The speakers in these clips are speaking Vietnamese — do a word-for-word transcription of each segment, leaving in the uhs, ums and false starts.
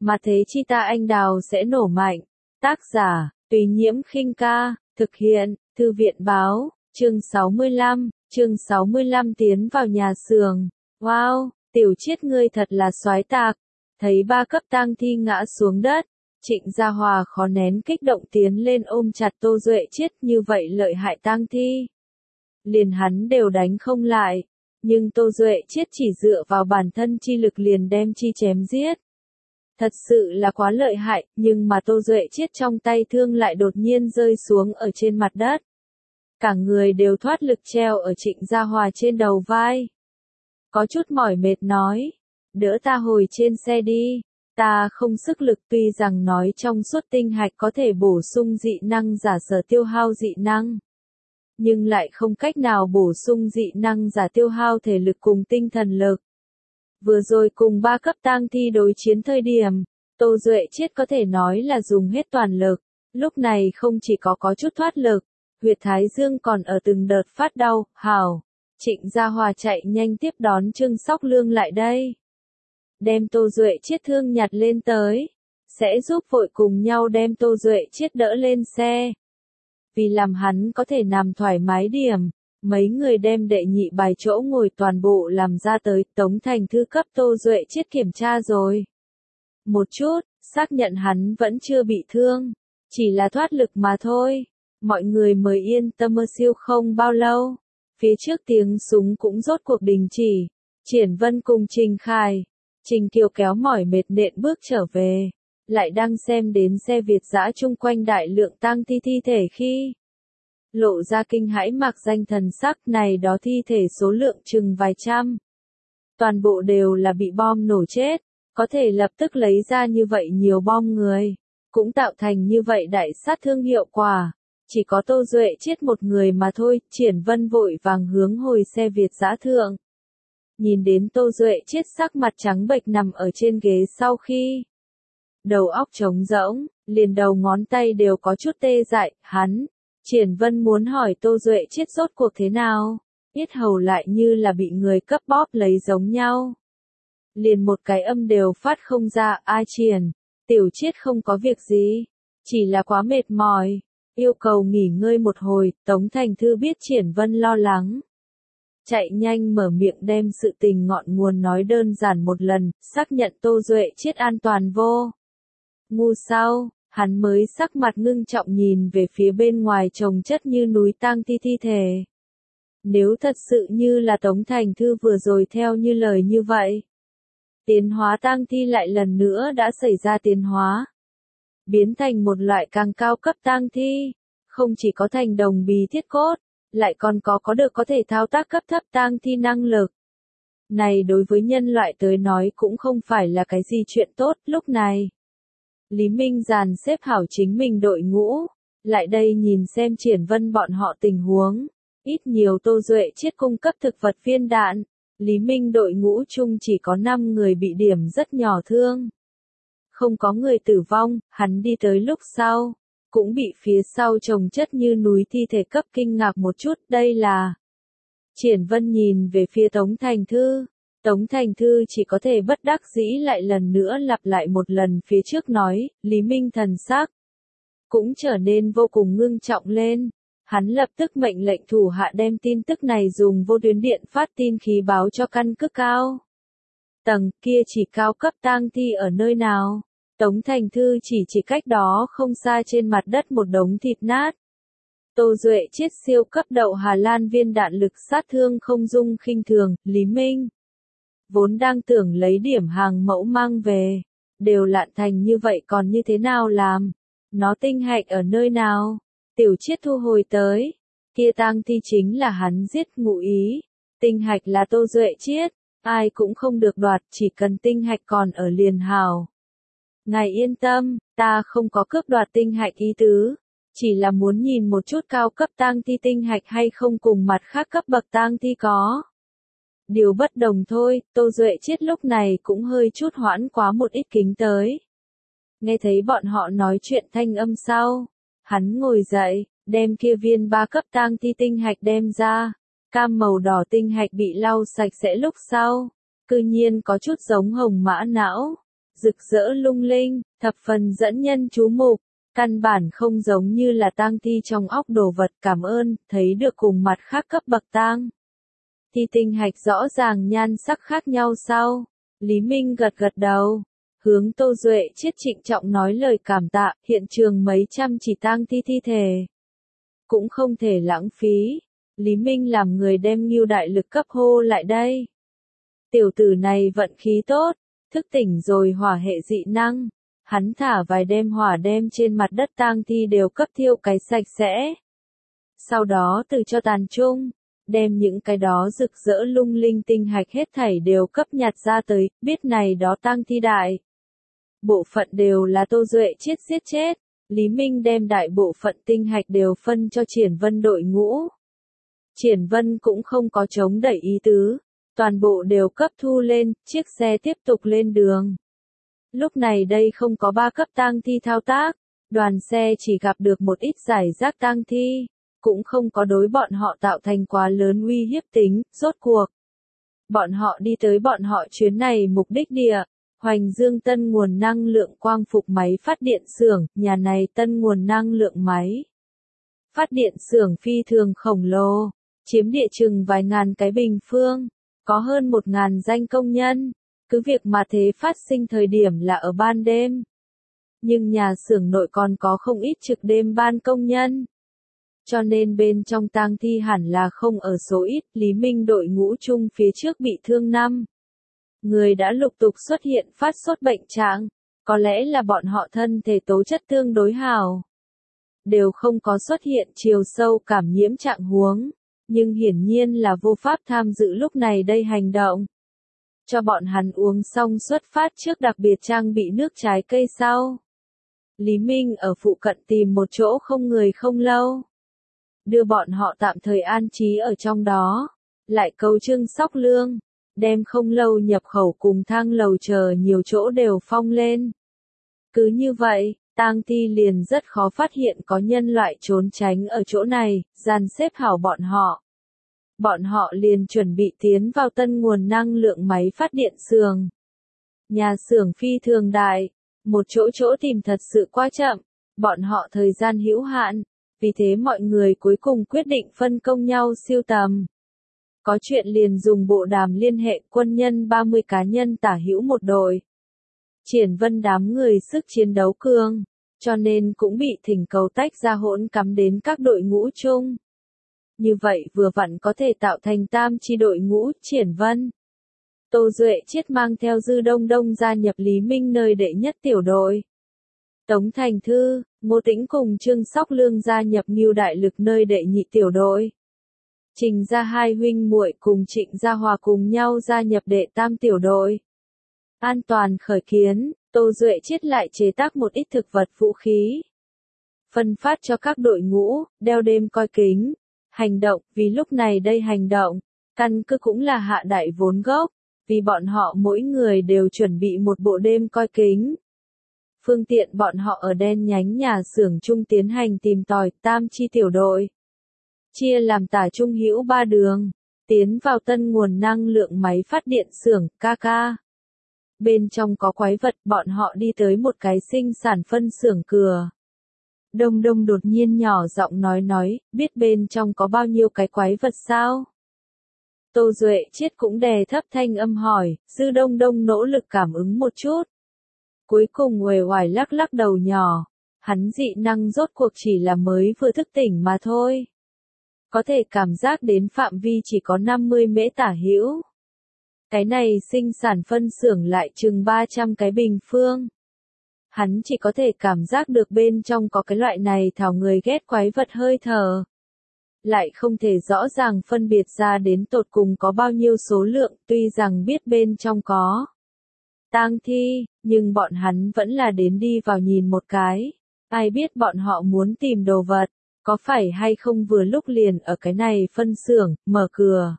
mà thế chi ta anh đào sẽ nổ mạnh. Tác giả, Tùy Nhiễm Khinh Ca, thực hiện, Thư viện Báo, chương sáu mươi lăm, chương sáu mươi lăm tiến vào nhà xưởng. Wow, Tiểu Chiết ngươi thật là soái tạc. Thấy ba cấp tang thi ngã xuống đất, Trịnh Gia Hòa khó nén kích động tiến lên ôm chặt Tô Duệ Chiết, như vậy lợi hại tang thi. Liền hắn đều đánh không lại, nhưng Tô Duệ Chiết chỉ dựa vào bản thân chi lực liền đem chi chém giết. Thật sự là quá lợi hại, nhưng mà Tô Duệ Chiết trong tay thương lại đột nhiên rơi xuống ở trên mặt đất. Cả người đều thoát lực treo ở Trịnh Gia Hòa trên đầu vai. Có chút mỏi mệt nói, đỡ ta hồi trên xe đi, ta không sức lực. Tuy rằng nói trong suốt tinh hạch có thể bổ sung dị năng giả sở tiêu hao dị năng, nhưng lại không cách nào bổ sung dị năng giả tiêu hao thể lực cùng tinh thần lực. Vừa rồi cùng ba cấp tang thi đối chiến thời điểm, Tô Duệ Chiết có thể nói là dùng hết toàn lực, lúc này không chỉ có có chút thoát lực, huyệt thái dương còn ở từng đợt phát đau. Hảo, Trịnh Gia Hòa chạy nhanh tiếp đón Trương Sóc Lương lại đây. Đem Tô Duệ Chiết thương nhặt lên tới, sẽ giúp vội cùng nhau đem Tô Duệ Chiết đỡ lên xe. Vì làm hắn có thể nằm thoải mái điểm, mấy người đem đệ nhị bài chỗ ngồi toàn bộ làm ra tới. Tống Thành Thư cấp Tô Duệ Chiết kiểm tra rồi một chút, xác nhận hắn vẫn chưa bị thương, chỉ là thoát lực mà thôi. Mọi người mới yên tâm. Mơ siêu không bao lâu, phía trước tiếng súng cũng rốt cuộc đình chỉ. Triển Vân cùng Trình Khải, Trình Kiều kéo mỏi mệt nện bước trở về, lại đang xem đến xe Việt dã chung quanh đại lượng tang thi thi thể khi lộ ra kinh hãi mạc danh thần sắc. Này đó thi thể số lượng chừng vài trăm, toàn bộ đều là bị bom nổ chết, có thể lập tức lấy ra như vậy nhiều bom người, cũng tạo thành như vậy đại sát thương hiệu quả. Chỉ có Tô Duệ Chiết một người mà thôi. Triển Vân vội vàng hướng hồi xe Việt dã thượng. Nhìn đến Tô Duệ Chiết sắc mặt trắng bệch nằm ở trên ghế sau khi đầu óc trống rỗng, liền đầu ngón tay đều có chút tê dại. Hắn, Triển Vân muốn hỏi Tô Duệ Chiết rốt cuộc thế nào, yết hầu lại như là bị người cấp bóp lấy giống nhau. Liền một cái âm đều phát không ra. Ai Triển, Tiểu Chiết không có việc gì, chỉ là quá mệt mỏi, yêu cầu nghỉ ngơi một hồi. Tống Thành Thư biết Triển Vân lo lắng, chạy nhanh mở miệng đem sự tình ngọn nguồn nói đơn giản một lần, xác nhận Tô Duệ Chiết an toàn vô ngu sau, hắn mới sắc mặt ngưng trọng nhìn về phía bên ngoài chồng chất như núi tang thi thi thể. Nếu thật sự như là Tống Thành Thư vừa rồi theo như lời như vậy, tiến hóa tang thi lại lần nữa đã xảy ra tiến hóa, biến thành một loại càng cao cấp tang thi, không chỉ có thành đồng bì thiết cốt, lại còn có có được có thể thao tác cấp thấp tang thi năng lực. Này đối với nhân loại tới nói cũng không phải là cái gì chuyện tốt. Lúc này, Lý Minh dàn xếp hảo chính mình đội ngũ, lại đây nhìn xem Triển Vân bọn họ tình huống. Ít nhiều Tô Duệ Chiết cung cấp thực vật viên đạn, Lý Minh đội ngũ chung chỉ có năm người bị điểm rất nhỏ thương. Không có người tử vong. Hắn đi tới lúc sau, cũng bị phía sau chồng chất như núi thi thể cấp kinh ngạc một chút. Đây là... Triển Vân nhìn về phía Tống Thành Thư. Tống Thành Thư chỉ có thể bất đắc dĩ lại lần nữa lặp lại một lần phía trước nói. Lý Minh thần sắc cũng trở nên vô cùng ngưng trọng lên. Hắn lập tức mệnh lệnh thủ hạ đem tin tức này dùng vô tuyến điện phát tin khí báo cho căn cứ cao tầng. Kia chỉ cao cấp tang thi ở nơi nào? Tống Thành Thư chỉ chỉ cách đó không xa trên mặt đất một đống thịt nát. Tô Duệ Chiết siêu cấp đậu Hà Lan viên đạn lực sát thương không dung khinh thường. Lý Minh vốn đang tưởng lấy điểm hàng mẫu mang về, đều lạn thành như vậy còn như thế nào làm? Nó tinh hạch ở nơi nào? Tiểu Chiết thu hồi tới, kia tang thi chính là hắn giết. Ngụ ý, tinh hạch là Tô Duệ Chiết, ai cũng không được đoạt, chỉ cần tinh hạch còn ở liền hảo. Ngài yên tâm, ta không có cướp đoạt tinh hạch ý tứ, chỉ là muốn nhìn một chút cao cấp tang thi tinh hạch hay không cùng mặt khác cấp bậc tang thi có điều bất đồng thôi. Tô Duệ Chiết lúc này cũng hơi chút hoãn quá một ít kính tới. Nghe thấy bọn họ nói chuyện thanh âm sau, hắn ngồi dậy, đem kia viên ba cấp tang thi tinh hạch đem ra. Cam màu đỏ tinh hạch bị lau sạch sẽ lúc sau, cư nhiên có chút giống hồng mã não, rực rỡ lung linh, thập phần dẫn nhân chú mục, căn bản không giống như là tang thi trong óc đồ vật. Cảm ơn, thấy được cùng mặt khác cấp bậc tang thi tinh hạch rõ ràng nhan sắc khác nhau sao? Lý Minh gật gật đầu, hướng Tô Duệ Chiết trịnh trọng nói lời cảm tạ. Hiện trường mấy trăm chỉ tang thi thi thể, cũng không thể lãng phí. Lý Minh làm người đem Ngưu đại lực cấp hô lại đây. Tiểu tử này vận khí tốt, thức tỉnh rồi hỏa hệ dị năng. Hắn thả vài đem hỏa đem trên mặt đất tang thi đều cấp thiêu cái sạch sẽ. Sau đó từ cho tàn chung, đem những cái đó rực rỡ lung linh tinh hạch hết thảy đều cấp nhặt ra tới. Biết này đó tang thi đại bộ phận đều là Tô Duệ Chiết giết chết. Lý Minh đem đại bộ phận tinh hạch đều phân cho Triển Vân đội ngũ. Triển Vân cũng không có chống đẩy ý tứ, toàn bộ đều cấp thu lên, chiếc xe tiếp tục lên đường. Lúc này đây không có ba cấp tang thi thao tác, đoàn xe chỉ gặp được một ít giải rác tang thi, cũng không có đối bọn họ tạo thành quá lớn uy hiếp tính. Rốt cuộc, bọn họ đi tới bọn họ chuyến này mục đích địa. Hoành Dương tân nguồn năng lượng quang phục máy phát điện xưởng. Nhà này tân nguồn năng lượng máy phát điện xưởng phi thường khổng lồ, chiếm địa chừng vài ngàn cái bình phương, có hơn một ngàn danh công nhân. Cứ việc mà thế phát sinh thời điểm là ở ban đêm, nhưng nhà xưởng nội còn có không ít trực đêm ban công nhân, cho nên bên trong tang thi hẳn là không ở số ít. Lý Minh đội ngũ chung phía trước bị thương năm người đã lục tục xuất hiện phát sốt bệnh trạng, có lẽ là bọn họ thân thể tố chất tương đối hào, đều không có xuất hiện chiều sâu cảm nhiễm trạng huống, nhưng hiển nhiên là vô pháp tham dự lúc này đây hành động. Cho bọn hắn uống xong xuất phát trước đặc biệt trang bị nước trái cây sau. Lý Minh ở phụ cận tìm một chỗ không người không lâu, đưa bọn họ tạm thời an trí ở trong đó, lại cầu trưng sóc lương, đem không lâu nhập khẩu cùng thang lầu chờ nhiều chỗ đều phong lên. Cứ như vậy, tang thi liền rất khó phát hiện có nhân loại trốn tránh ở chỗ này, dàn xếp hảo bọn họ. Bọn họ liền chuẩn bị tiến vào tân nguồn năng lượng máy phát điện xưởng. Nhà xưởng phi thường đại, một chỗ chỗ tìm thật sự quá chậm, bọn họ thời gian hữu hạn, vì thế mọi người cuối cùng quyết định phân công nhau siêu tầm. Có chuyện liền dùng bộ đàm liên hệ. Quân nhân ba mươi cá nhân tả hữu một đội. Triển Vân đám người sức chiến đấu cường, cho nên cũng bị thỉnh cầu tách ra hỗn cắm đến các đội ngũ chung. Như vậy vừa vặn có thể tạo thành tam chi đội ngũ. Triển Vân, Tô Duệ Chiết mang theo Dư Đông Đông gia nhập Lý Minh nơi đệ nhất tiểu đội. Tống Thành Thư, Ngô Tĩnh cùng Trương Sóc Lương gia nhập Ngưu đại lực nơi đệ nhị tiểu đội. Trình gia hai huynh muội cùng Trịnh Gia Hòa cùng nhau gia nhập đệ tam tiểu đội. An toàn khởi kiến, Tô Duệ Chiết lại chế tác một ít thực vật vũ khí, phân phát cho các đội ngũ. Đeo đêm coi kính, hành động. Vì lúc này đây hành động, căn cứ cũng là hạ đại vốn gốc, vì bọn họ mỗi người đều chuẩn bị một bộ đêm coi kính. Phương tiện bọn họ ở đen nhánh nhà xưởng chung tiến hành tìm tòi. Tam chi tiểu đội chia làm tả trung hữu ba đường, tiến vào tân nguồn năng lượng máy phát điện xưởng. Ca ca, bên trong có quái vật. Bọn họ đi tới một cái sinh sản phân xưởng cửa. Đông Đông đột nhiên nhỏ giọng nói nói, biết bên trong có bao nhiêu cái quái vật sao? Tô Duệ Chiết cũng đè thấp thanh âm hỏi. Dư Đông Đông nỗ lực cảm ứng một chút, cuối cùng uể oải lắc lắc đầu nhỏ. Hắn dị năng rốt cuộc chỉ là mới vừa thức tỉnh mà thôi, có thể cảm giác đến phạm vi chỉ có năm mươi mễ tả hữu. Cái này sinh sản phân xưởng lại chừng ba trăm cái bình phương. Hắn chỉ có thể cảm giác được bên trong có cái loại này thảo người ghét quái vật hơi thở, lại không thể rõ ràng phân biệt ra đến tột cùng có bao nhiêu số lượng. Tuy rằng biết bên trong có tang thi, nhưng bọn hắn vẫn là đến đi vào nhìn một cái. Ai biết bọn họ muốn tìm đồ vật, có phải hay không vừa lúc liền ở cái này phân xưởng. Mở cửa,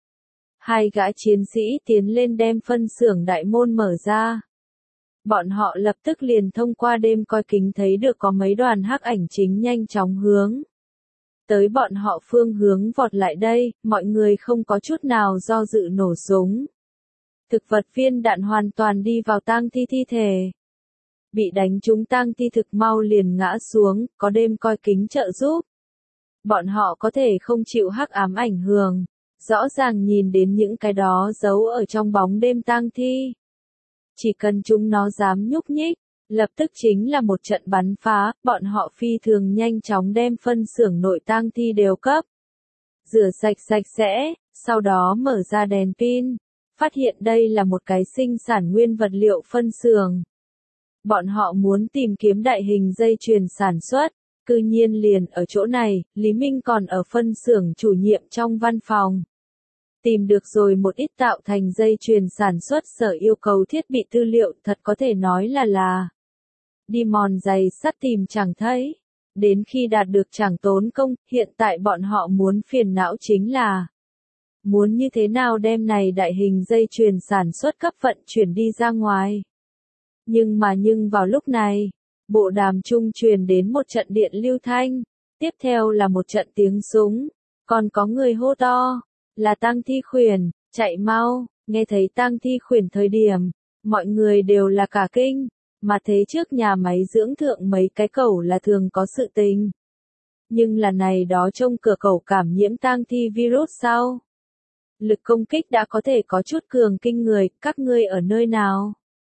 hai gã chiến sĩ tiến lên đem phân xưởng đại môn mở ra. Bọn họ lập tức liền thông qua đêm coi kính thấy được có mấy đoàn hắc ảnh chính nhanh chóng hướng tới bọn họ phương hướng vọt lại đây. Mọi người không có chút nào do dự nổ súng, Thực vật viên đạn hoàn toàn đi vào tang thi thi thể. Bị đánh trúng tang thi thực mau liền ngã xuống, có đêm coi kính trợ giúp. Bọn họ có thể không chịu hắc ám ảnh hưởng, rõ ràng nhìn đến những cái đó giấu ở trong bóng đêm tang thi. Chỉ cần chúng nó dám nhúc nhích, lập tức chính là một trận bắn phá, bọn họ phi thường nhanh chóng đem phân xưởng nội tang thi đều cấp. Rửa sạch sạch sẽ, sau đó mở ra đèn pin, phát hiện đây là một cái sinh sản nguyên vật liệu phân xưởng. Bọn họ muốn tìm kiếm đại hình dây chuyền sản xuất, cư nhiên liền ở chỗ này, Lý Minh còn ở phân xưởng chủ nhiệm trong văn phòng. Tìm được rồi một ít tạo thành dây chuyền sản xuất sở yêu cầu thiết bị tư liệu, thật có thể nói là là đi mòn giày sắt tìm chẳng thấy. Đến khi đạt được chẳng tốn công, hiện tại bọn họ muốn phiền não chính là muốn như thế nào đem này đại hình dây chuyền sản xuất cấp vận chuyển đi ra ngoài. Nhưng mà nhưng vào lúc này, bộ đàm trung truyền đến một trận điện lưu thanh, tiếp theo là một trận tiếng súng, còn có người hô to, là tang thi khuyển, chạy mau. Nghe thấy tang thi khuyển thời điểm, mọi người đều là cả kinh, mà thế trước nhà máy dưỡng thượng mấy cái cẩu là thường có sự tình. Nhưng là này đó trông cửa cẩu cảm nhiễm tang thi virus sao? Lực công kích đã có thể có chút cường kinh người, các ngươi ở nơi nào?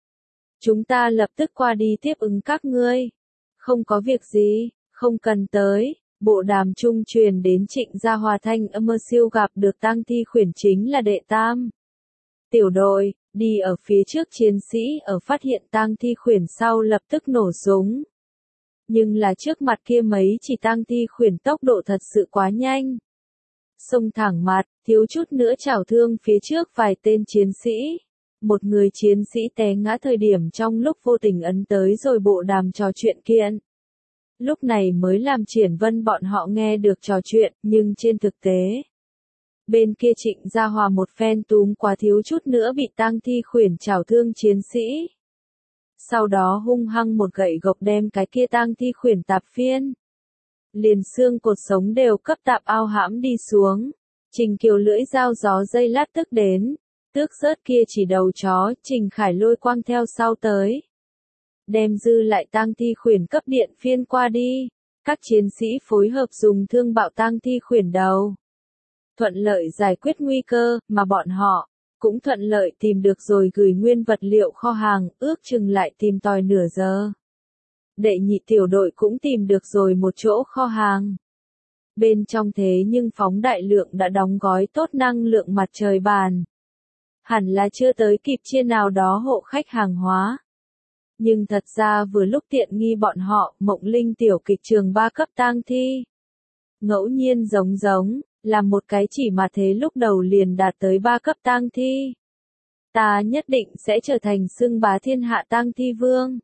Chúng ta lập tức qua đi tiếp ứng các ngươi. Không có việc gì, không cần tới. Bộ đàm trung truyền đến Trịnh Gia Hòa thanh âm siêu gặp được tang thi khuyển chính là đệ tam. Tiểu đội, đi ở phía trước chiến sĩ ở phát hiện tang thi khuyển sau lập tức nổ súng. Nhưng là trước mặt kia mấy chỉ tang thi khuyển tốc độ thật sự quá nhanh. Xông thẳng mặt, thiếu chút nữa chảo thương phía trước vài tên chiến sĩ. Một người chiến sĩ té ngã thời điểm trong lúc vô tình ấn tới rồi bộ đàm trò chuyện kiện. Lúc này mới làm Triển Vân bọn họ nghe được trò chuyện, nhưng trên thực tế, bên kia Trịnh Gia Hòa một phen túm quá thiếu chút nữa bị tang thi khuyển chảo thương chiến sĩ. Sau đó hung hăng một gậy gộc đem cái kia tang thi khuyển tạp phiên. Liền xương cột sống đều cấp tạp ao hãm đi xuống. Trình Kiều lưỡi dao gió dây lát tức đến, tước rớt kia chỉ đầu chó, Trình Khải lôi quang theo sau tới. Đem dư lại tang thi khuyển cấp điện phiên qua đi. Các chiến sĩ phối hợp dùng thương bạo tang thi khuyển đầu. Thuận lợi giải quyết nguy cơ, mà bọn họ cũng thuận lợi tìm được rồi gửi nguyên vật liệu kho hàng, ước chừng lại tìm tòi nửa giờ. Đệ nhị tiểu đội cũng tìm được rồi một chỗ kho hàng. Bên trong thế nhưng phóng đại lượng đã đóng gói tốt năng lượng mặt trời bàn. Hẳn là chưa tới kịp chia nào đó hộ khách hàng hóa. Nhưng thật ra vừa lúc tiện nghi bọn họ, Mộng Linh tiểu kịch trường ba cấp tang thi. Ngẫu nhiên giống giống, là một cái chỉ mà thế lúc đầu liền đạt tới ba cấp tang thi. Ta nhất định sẽ trở thành xưng bá thiên hạ tang thi vương.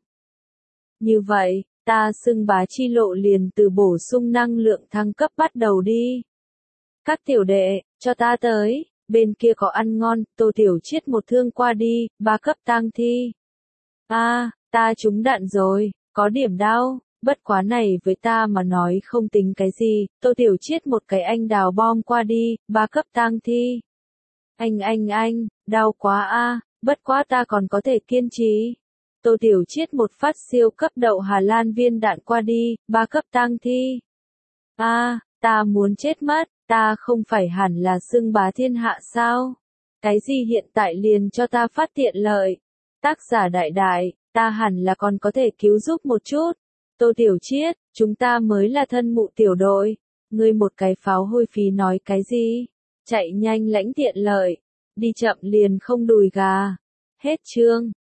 Như vậy, ta xưng bá chi lộ liền từ bổ sung năng lượng thăng cấp bắt đầu đi. Các tiểu đệ, cho ta tới, bên kia có ăn ngon, Tô Tiểu Chiết một thương qua đi, ba cấp tang thi. A, à, ta trúng đạn rồi, có điểm đau, bất quá này với ta mà nói không tính cái gì, Tô Tiểu Chiết một cái anh đào bom qua đi, ba cấp tang thi. Anh anh anh, đau quá a, à, bất quá ta còn có thể kiên trì. Tô Tiểu Chiết một phát siêu cấp đậu Hà Lan viên đạn qua đi, ba cấp tang thi. A, à, ta muốn chết mất, ta không phải hẳn là xưng bá thiên hạ sao? Cái gì hiện tại liền cho ta phát tiện lợi? Tác giả đại đại, ta hẳn là còn có thể cứu giúp một chút. Tô Tiểu Chiết, chúng ta mới là thân mụ tiểu đội. Ngươi một cái pháo hôi phí nói cái gì? Chạy nhanh lãnh tiện lợi, đi chậm liền không đùi gà. Hết chương.